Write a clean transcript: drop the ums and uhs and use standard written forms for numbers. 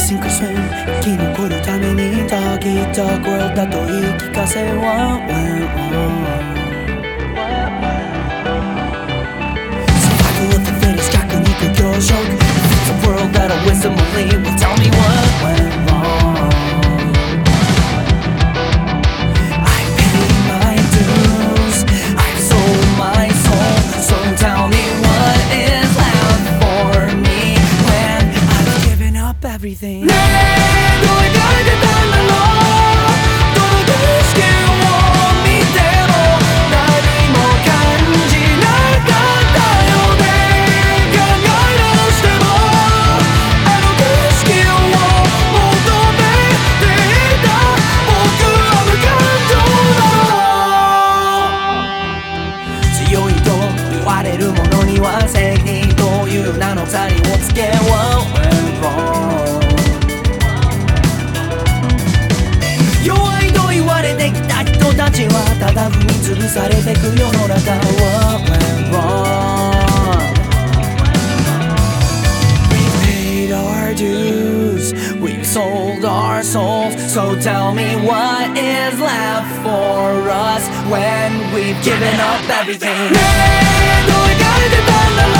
sink or swim 生き残るために Dog eat dog world だと言い聞かせ What went wrong Survival of the fittest 弱肉強食 It's a world that a wisdom only will tell me what went wrong I paid my dues I've sold my soul So tell me what is left for me When I've given up everything ねえどう描いてたんだろうどの景色を見ても何も感じなかったよね考え直してもあの景色を求めていた僕は無感情だろう強いと言われるものには正義という名の鎖をつけ What went wrong弱いと言われてきた人たちはただ踏み潰されてく世の中 What went wrong We paid our dues We've sold our souls So tell me what is left for us When we've given up everything ねえどう描いてたんだろう